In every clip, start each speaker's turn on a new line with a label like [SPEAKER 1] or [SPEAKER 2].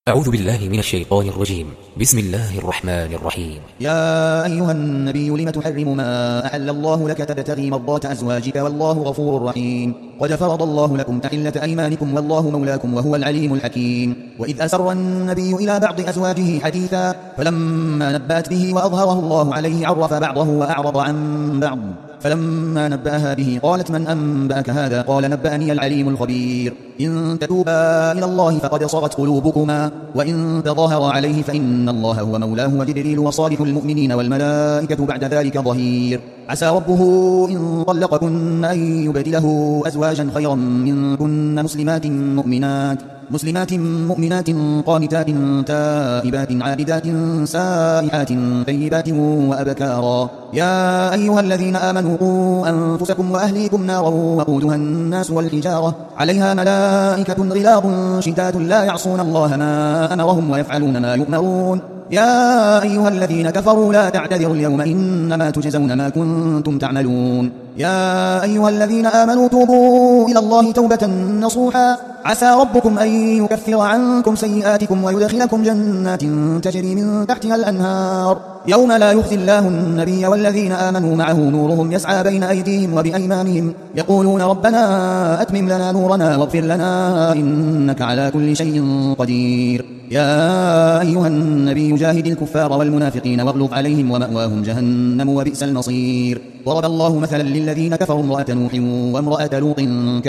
[SPEAKER 1] أعوذ بالله من الشيطان الرجيم. بسم الله الرحمن الرحيم.
[SPEAKER 2] يا أيها النبي لم تحرم ما أحل الله لك تبتغي مرضات أزواجك والله غفور رحيم. قد فرض الله لكم تحلة أيمانكم والله مولاكم وهو العليم الحكيم. وإذ أسر النبي إلى بعض أزواجه حديثا فلما نبأت به وأظهره الله عليه عرف بعضه وأعرض عن بعض فلما نبأها به قالت من أنبأك هذا؟ قال نبأني العليم الخبير. إن تتوبا إلى الله فقد صغت قلوبكما وإن تظاهرا عليه فإن الله هو مولاه وجبريل وصالح المؤمنين والملائكة بعد ذلك ظهير. عسى ربه إن طلقكن أن يبدله أزواجا خيرا منكن مسلمات مؤمنات قانتات تائبات عابدات سائحات طيبات وأبكارا. يا أيها الذين آمنوا قوا أنفسكم وأهليكم نارا وقودها الناس والحجارة عليها ملائكة غلاظ شداد لا يعصون الله ما أمرهم ويفعلون ما يؤمرون. يا أيها الذين كفروا لا تعتذروا اليوم إنما تجزون ما كنتم تعملون. يا أيها الذين آمنوا توبوا إلى الله توبة نصوحا عسى ربكم أن يكفر عنكم سيئاتكم ويدخلكم جنات تجري من تحتها الأنهار يوم لا يخزي الله النبي والذين آمنوا معه نورهم يسعى بين أيديهم وبأيمانهم يقولون ربنا أتمم لنا نورنا واغفر لنا إنك على كل شيء قدير. يا أيها النبي جاهد الكفار والمنافقين واغلظ عليهم ومأواهم جهنم وبئس المصير. ضرب الله مثلا للذين كفروا امرأة نوح وامرأة لوط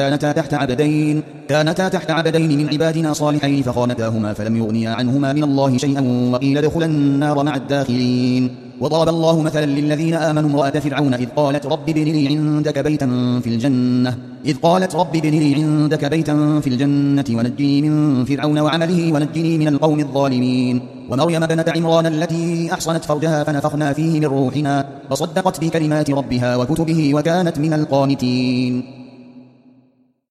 [SPEAKER 2] كانتا تحت عبدين من عبادنا صالحين فخانتاهما فلم يغنيا عنهما من الله شيئا وقيل ادخلا النار مع الداخلين. وضرب الله مثلا للذين آمنوا امرأة فرعون إذ قالت رب ابن لي عندك بيتا في الجنة ونجني من فرعون وعمله ونجني من القوم الظالمين. ومريم ابنة عمران التي أحصنت فرجها فنفخنا فيه من روحنا وصدقت بكلمات ربها وكتبه وكانت من القانتين.